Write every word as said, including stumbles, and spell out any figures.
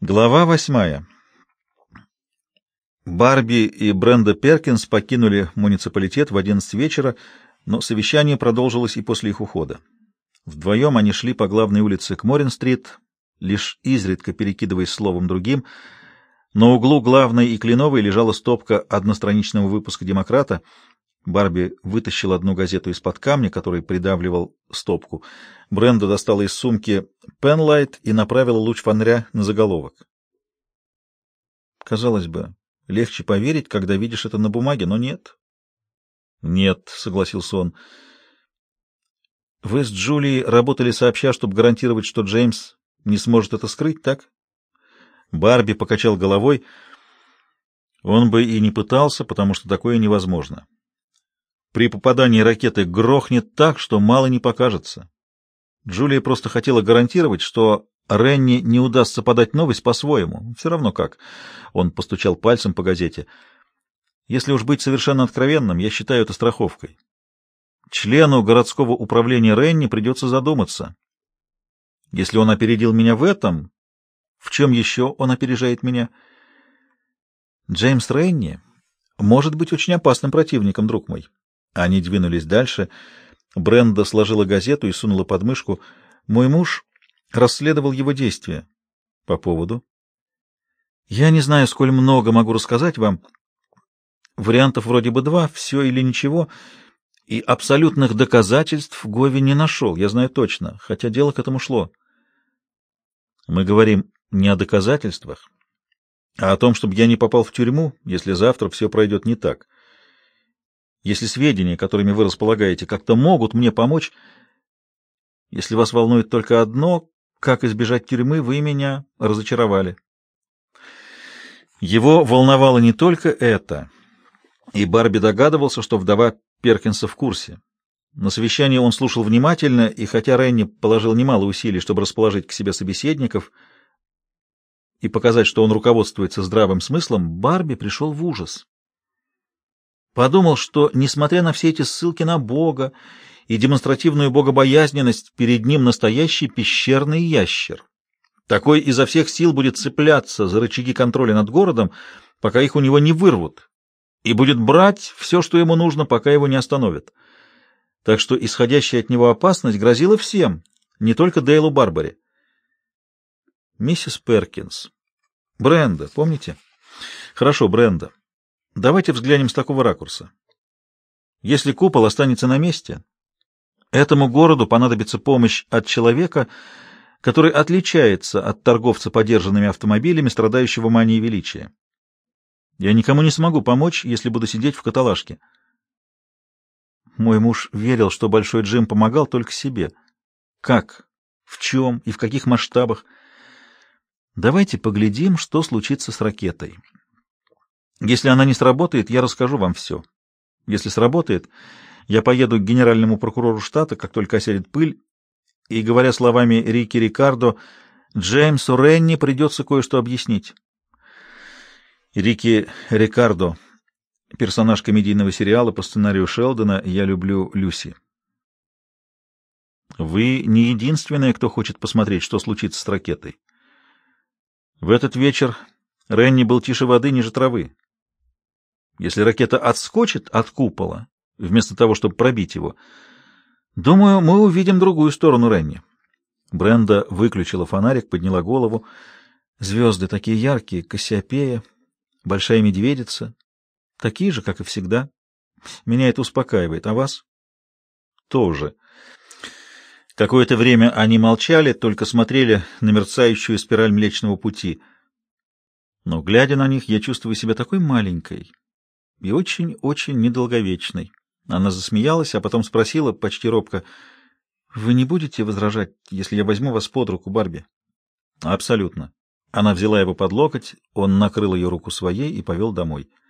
Глава восьмая. Барби и Бренда Перкинс покинули муниципалитет в одиннадцать вечера, но совещание продолжилось и после их ухода. Вдвоем они шли по главной улице к Морин-стрит, лишь изредка перекидываясь словом другим. На углу главной и Кленовой лежала стопка одностраничного выпуска «Демократа». Барби вытащил одну газету из-под камня, который придавливал стопку. Бренда достала из сумки пенлайт и направила луч фонаря на заголовок. Казалось бы, легче поверить, когда видишь это на бумаге, но нет. Нет, согласился он. Вы с Джулией работали сообща, чтобы гарантировать, что Джеймс не сможет это скрыть, так? Барби покачал головой. Он бы и не пытался, потому что такое невозможно. При попадании ракеты грохнет так, что мало не покажется. Джулия просто хотела гарантировать, что Ренни не удастся подать новость по-своему. Все равно как. Он постучал пальцем по газете. Если уж быть совершенно откровенным, я считаю это страховкой. Члену городского управления Ренни придется задуматься. Если он опередил меня в этом, в чем еще он опережает меня? Джеймс Ренни может быть очень опасным противником, друг мой. Они двинулись дальше. Бренда сложила газету и сунула под мышку. Мой муж расследовал его действия. По поводу? Я не знаю, сколь много могу рассказать вам. Вариантов вроде бы два, все или ничего, и абсолютных доказательств Гови не нашел, я знаю точно, хотя дело к этому шло. Мы говорим не о доказательствах, а о том, чтобы я не попал в тюрьму, если завтра все пройдет не так. Если сведения, которыми вы располагаете, как-то могут мне помочь, если вас волнует только одно, как избежать тюрьмы, вы меня разочаровали. Его волновало не только это, и Барби догадывался, что вдова Перкинса в курсе. На совещании он слушал внимательно, и хотя Ренни положил немало усилий, чтобы расположить к себе собеседников и показать, что он руководствуется здравым смыслом, Барби пришел в ужас. Подумал, что, несмотря на все эти ссылки на Бога и демонстративную богобоязненность, перед ним настоящий пещерный ящер. Такой изо всех сил будет цепляться за рычаги контроля над городом, пока их у него не вырвут, и будет брать все, что ему нужно, пока его не остановят. Так что исходящая от него опасность грозила всем, не только Дейлу Барбари. Миссис Перкинс. Бренда, помните? Хорошо, Бренда. Давайте взглянем с такого ракурса. Если купол останется на месте, этому городу понадобится помощь от человека, который отличается от торговца подержанными автомобилями, страдающего манией величия. Я никому не смогу помочь, если буду сидеть в каталажке. Мой муж верил, что Большой Джим помогал только себе. Как? В чем и в каких масштабах? Давайте поглядим, что случится с ракетой. Если она не сработает, я расскажу вам все. Если сработает, я поеду к генеральному прокурору штата, как только осядет пыль, и, говоря словами Рики Рикардо, Джеймсу Ренни придется кое-что объяснить. Рики Рикардо, персонаж комедийного сериала по сценарию Шелдона «Я люблю Люси». Вы не единственная, кто хочет посмотреть, что случится с ракетой. В этот вечер Ренни был тише воды, ниже травы. Если ракета отскочит от купола, вместо того, чтобы пробить его, думаю, мы увидим другую сторону Ренни. Бренда выключила фонарик, подняла голову. Звезды такие яркие, Кассиопея, Большая Медведица, такие же, как и всегда. Меня это успокаивает, а вас? Тоже. Какое-то время они молчали, только смотрели на мерцающую спираль Млечного Пути. Но, глядя на них, я чувствую себя такой маленькой и очень-очень недолговечной. Она засмеялась, а потом спросила почти робко: «Вы не будете возражать, если я возьму вас под руку, Барби?» «Абсолютно». Она взяла его под локоть, он накрыл ее руку своей и повел домой.